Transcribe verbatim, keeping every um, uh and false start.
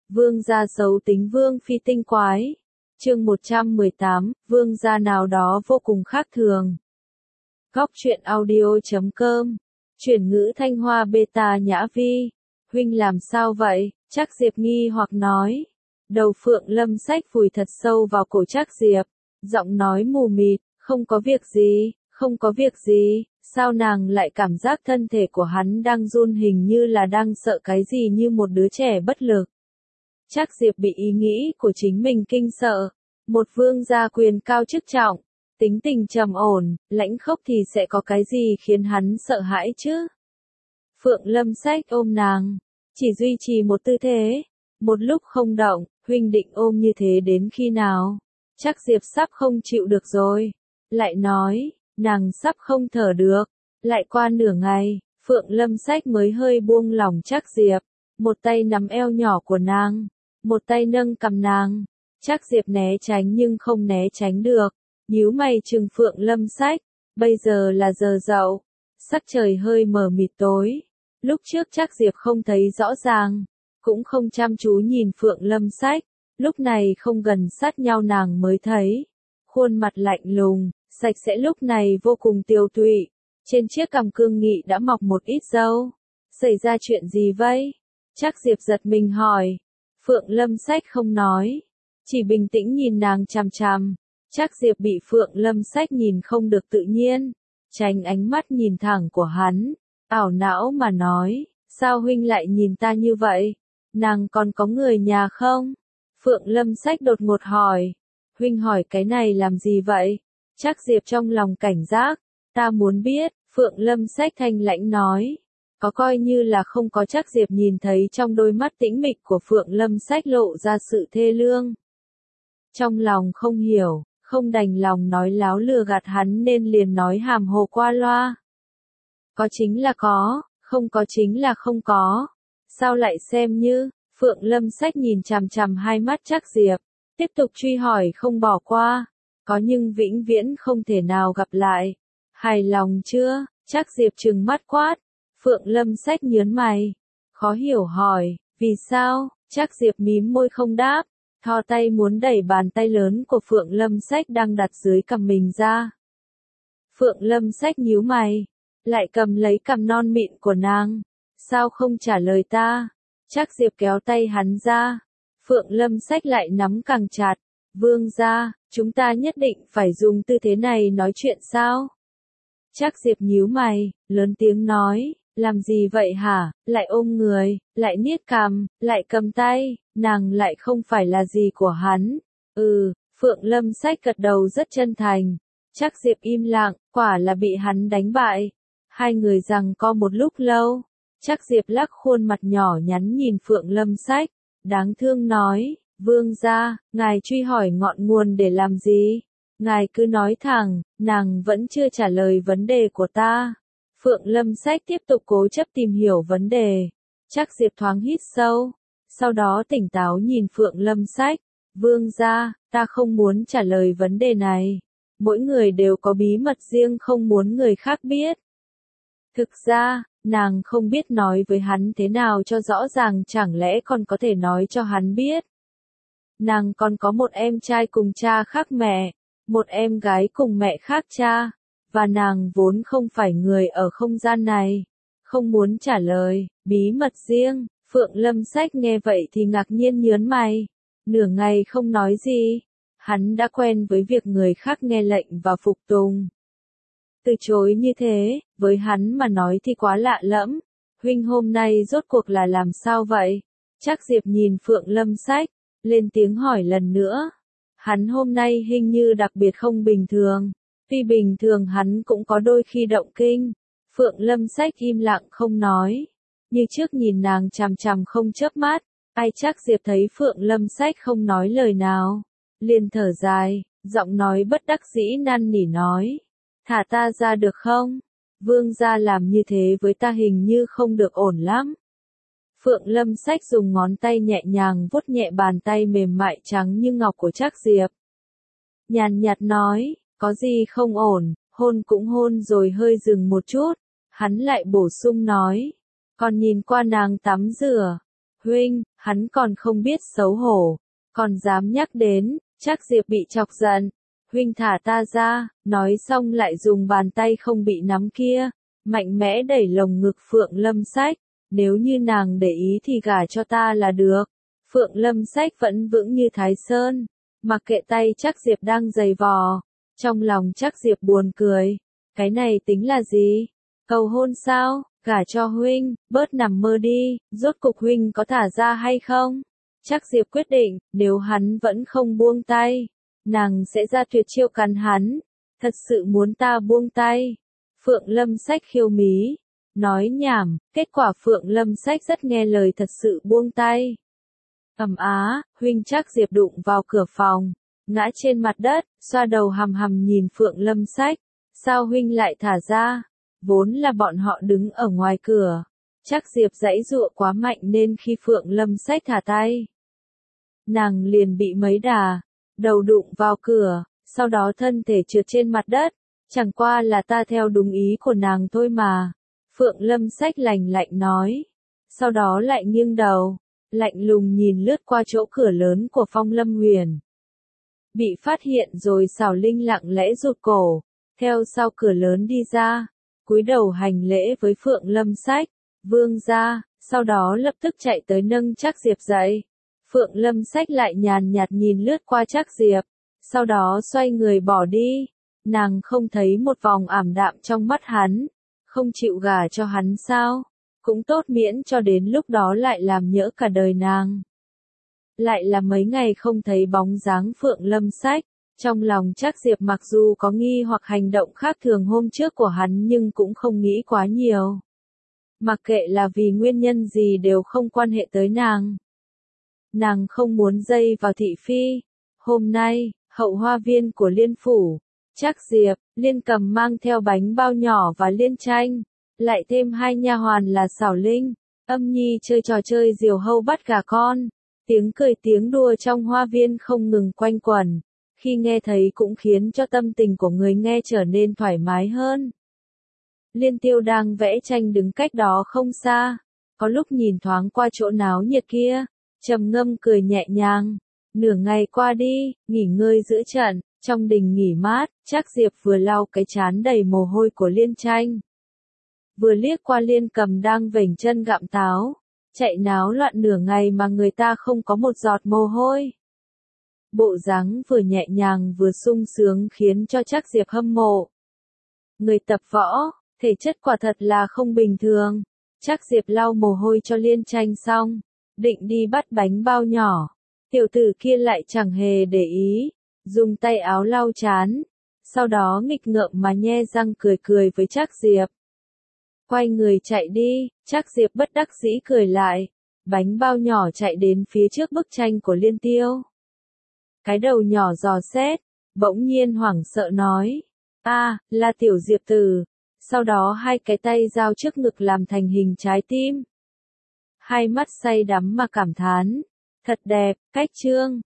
Vương gia xấu tính vương phi tinh quái. Chương một trăm mười tám, vương gia nào đó vô cùng khác thường. Góc truyện audio.com. Chuyển ngữ Thanh Hoa beta Nhã Vi. Huynh làm sao vậy? Trác Diệp nghi hoặc nói. Đầu Phượng Lâm Sách vùi thật sâu vào cổ Trác Diệp. Giọng nói mù mịt, không có việc gì, không có việc gì. Sao nàng lại cảm giác thân thể của hắn đang run, hình như là đang sợ cái gì, như một đứa trẻ bất lực. Trác Diệp bị ý nghĩ của chính mình kinh sợ. Một vương gia quyền cao chức trọng, tính tình trầm ổn, lãnh khốc thì sẽ có cái gì khiến hắn sợ hãi chứ? Phượng Lâm Sách ôm nàng, chỉ duy trì một tư thế, một lúc không động. Huynh định ôm như thế đến khi nào? Trác Diệp sắp không chịu được rồi. Lại nói, nàng sắp không thở được. Lại qua nửa ngày, Phượng Lâm Sách mới hơi buông lỏng Trác Diệp. Một tay nắm eo nhỏ của nàng, một tay nâng cằm nàng. Trác Diệp né tránh nhưng không né tránh được. Nhíu mày trừng Phượng Lâm Sách. Bây giờ là giờ dậu. Sắc trời hơi mờ mịt tối. Lúc trước Trác Diệp không thấy rõ ràng, cũng không chăm chú nhìn Phượng Lâm Sách. Lúc này không gần sát nhau nàng mới thấy. Khuôn mặt lạnh lùng, sạch sẽ, lúc này vô cùng tiêu tụy. Trên chiếc cằm cương nghị đã mọc một ít râu. Xảy ra chuyện gì vậy? Trác Diệp giật mình hỏi. Phượng Lâm Sách không nói, chỉ bình tĩnh nhìn nàng chằm chằm. Trác Diệp bị Phượng Lâm Sách nhìn không được tự nhiên, tránh ánh mắt nhìn thẳng của hắn, ảo não mà nói, sao huynh lại nhìn ta như vậy? Nàng còn có người nhà không? Phượng Lâm Sách đột ngột hỏi. Huynh hỏi cái này làm gì vậy? Trác Diệp trong lòng cảnh giác. Ta muốn biết. Phượng Lâm Sách thanh lãnh nói. Có coi như là không có. Trác Diệp nhìn thấy trong đôi mắt tĩnh mịch của Phượng Lâm Sách lộ ra sự thê lương. Trong lòng không hiểu, không đành lòng nói láo lừa gạt hắn nên liền nói hàm hồ qua loa. Có chính là có, không có chính là không có. Sao lại xem như? Phượng Lâm Sách nhìn chằm chằm hai mắt Trác Diệp, tiếp tục truy hỏi không bỏ qua. Có nhưng vĩnh viễn không thể nào gặp lại. Hài lòng chưa? Trác Diệp trừng mắt quát. Phượng Lâm Sách nhớn mày, khó hiểu hỏi, vì sao? Trác Diệp mím môi không đáp, thò tay muốn đẩy bàn tay lớn của Phượng Lâm Sách đang đặt dưới cằm mình ra. Phượng Lâm Sách nhíu mày, lại cầm lấy cằm non mịn của nàng. Sao không trả lời ta? Trác Diệp kéo tay hắn ra. Phượng Lâm Sách lại nắm càng chặt. Vương gia, chúng ta nhất định phải dùng tư thế này nói chuyện sao? Trác Diệp nhíu mày, lớn tiếng nói, làm gì vậy hả? Lại ôm người, lại niết cằm, lại cầm tay, nàng lại không phải là gì của hắn. Ừ, Phượng Lâm Sách gật đầu rất chân thành. Trác Diệp im lặng, quả là bị hắn đánh bại. Hai người giằng co một lúc lâu. Trác Diệp lắc khuôn mặt nhỏ nhắn nhìn Phượng Lâm Sách, đáng thương nói, vương gia, ngài truy hỏi ngọn nguồn để làm gì? Ngài cứ nói thẳng, nàng vẫn chưa trả lời vấn đề của ta. Phượng Lâm Sách tiếp tục cố chấp tìm hiểu vấn đề. Trác Diệp thoáng hít sâu, sau đó tỉnh táo nhìn Phượng Lâm Sách. Vương gia, ta không muốn trả lời vấn đề này. Mỗi người đều có bí mật riêng không muốn người khác biết. Thực ra, nàng không biết nói với hắn thế nào cho rõ ràng, chẳng lẽ còn có thể nói cho hắn biết. Nàng còn có một em trai cùng cha khác mẹ, một em gái cùng mẹ khác cha, và nàng vốn không phải người ở không gian này. Không muốn trả lời, bí mật riêng. Phượng Lâm Sách nghe vậy thì ngạc nhiên nhớn mày, nửa ngày không nói gì. Hắn đã quen với việc người khác nghe lệnh và phục tùng. Từ chối như thế, với hắn mà nói thì quá lạ lẫm. Huynh hôm nay rốt cuộc là làm sao vậy? Trác Diệp nhìn Phượng Lâm Sách, lên tiếng hỏi lần nữa. Hắn hôm nay hình như đặc biệt không bình thường. Tuy bình thường hắn cũng có đôi khi động kinh. Phượng Lâm Sách im lặng không nói. Như trước nhìn nàng chằm chằm không chớp mắt. Ai Trác Diệp thấy Phượng Lâm Sách không nói lời nào, liền thở dài, giọng nói bất đắc dĩ năn nỉ nói. Thả ta ra được không? Vương gia làm như thế với ta hình như không được ổn lắm. Phượng Lâm Sách dùng ngón tay nhẹ nhàng vuốt nhẹ bàn tay mềm mại trắng như ngọc của Trác Diệp. Nhàn nhạt nói, có gì không ổn, hôn cũng hôn rồi. Hơi dừng một chút, hắn lại bổ sung nói, còn nhìn qua nàng tắm rửa. Huynh, hắn còn không biết xấu hổ, còn dám nhắc đến, Trác Diệp bị chọc giận. Huynh thả ta ra, nói xong lại dùng bàn tay không bị nắm kia, mạnh mẽ đẩy lồng ngực Phượng Lâm Sách, nếu như nàng để ý thì gả cho ta là được. Phượng Lâm Sách vẫn vững như Thái Sơn, mặc kệ tay Trác Diệp đang giày vò, trong lòng Trác Diệp buồn cười, cái này tính là gì? Cầu hôn sao? Gả cho huynh, bớt nằm mơ đi, rốt cục huynh có thả ra hay không? Trác Diệp quyết định, nếu hắn vẫn không buông tay, nàng sẽ ra tuyệt chiêu cắn hắn, thật sự muốn ta buông tay. Phượng Lâm Sách khiêu mí, nói nhảm, kết quả Phượng Lâm Sách rất nghe lời thật sự buông tay. Ầm á, huynh Trác Diệp đụng vào cửa phòng, ngã trên mặt đất, xoa đầu hằm hằm nhìn Phượng Lâm Sách, sao huynh lại thả ra? Vốn là bọn họ đứng ở ngoài cửa, Trác Diệp giãy giụa quá mạnh nên khi Phượng Lâm Sách thả tay, nàng liền bị mấy đà, đầu đụng vào cửa, sau đó thân thể trượt trên mặt đất, chẳng qua là ta theo đúng ý của nàng thôi mà. Phượng Lâm Sách lạnh lạnh nói, sau đó lại nghiêng đầu, lạnh lùng nhìn lướt qua chỗ cửa lớn của Phong Lâm Huyền. Bị phát hiện rồi Xảo Linh lặng lẽ rụt cổ, theo sau cửa lớn đi ra, cúi đầu hành lễ với Phượng Lâm Sách, vương gia, sau đó lập tức chạy tới nâng Trác Diệp dậy. Phượng Lâm Sách lại nhàn nhạt nhìn lướt qua Trác Diệp, sau đó xoay người bỏ đi, nàng không thấy một vòng ảm đạm trong mắt hắn, không chịu gả cho hắn sao, cũng tốt miễn cho đến lúc đó lại làm nhỡ cả đời nàng. Lại là mấy ngày không thấy bóng dáng Phượng Lâm Sách, trong lòng Trác Diệp mặc dù có nghi hoặc hành động khác thường hôm trước của hắn nhưng cũng không nghĩ quá nhiều. Mặc kệ là vì nguyên nhân gì đều không quan hệ tới nàng. Nàng không muốn dây vào thị phi. Hôm nay, hậu hoa viên của Liên Phủ, Trác Diệp, Liên Cầm mang theo bánh bao nhỏ và Liên Tranh, lại thêm hai nha hoàn là Xảo Linh, Âm Nhi chơi trò chơi diều hâu bắt gà con. Tiếng cười tiếng đùa trong hoa viên không ngừng quanh quẩn, khi nghe thấy cũng khiến cho tâm tình của người nghe trở nên thoải mái hơn. Liên Tiêu đang vẽ tranh đứng cách đó không xa, có lúc nhìn thoáng qua chỗ náo nhiệt kia, trầm ngâm cười nhẹ nhàng. Nửa ngày qua đi, nghỉ ngơi giữa trận, trong đình nghỉ mát, Trác Diệp vừa lau cái trán đầy mồ hôi của Liên Tranh, vừa liếc qua Liên Cầm đang vểnh chân gặm táo, chạy náo loạn nửa ngày mà người ta không có một giọt mồ hôi. Bộ dáng vừa nhẹ nhàng vừa sung sướng khiến cho Trác Diệp hâm mộ. Người tập võ, thể chất quả thật là không bình thường. Trác Diệp lau mồ hôi cho Liên Tranh xong, định đi bắt bánh bao nhỏ. Tiểu tử kia lại chẳng hề để ý, dùng tay áo lau chán, sau đó nghịch ngợm mà nhe răng cười cười với Trác Diệp. Quay người chạy đi, Trác Diệp bất đắc dĩ cười lại, bánh bao nhỏ chạy đến phía trước bức tranh của Liên Tiêu. Cái đầu nhỏ dò xét, bỗng nhiên hoảng sợ nói, a, là tiểu Diệp tử, sau đó hai cái tay giao trước ngực làm thành hình trái tim. Hai mắt say đắm mà cảm thán, thật đẹp, cách trương.